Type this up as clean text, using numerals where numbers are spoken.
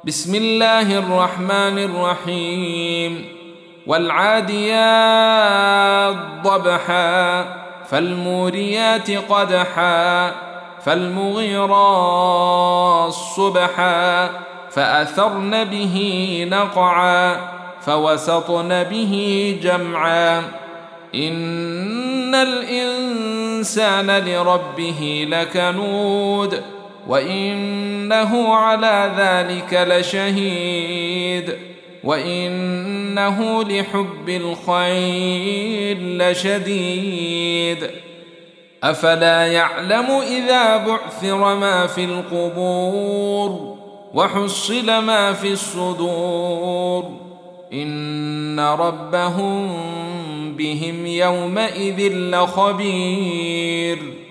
بسم الله الرحمن الرحيم والعاديات ضبحا فالموريات قدحا فالمغيرات صبحا فأثرن به نقعا فوسطن به جمعا إن الإنسان لربه لكنود وإنه على ذلك لشهيد وإنه لحب الخير لشديد أفلا يعلم إذا بعثر ما في القبور وحصل ما في الصدور إن ربهم بهم يومئذ لخبير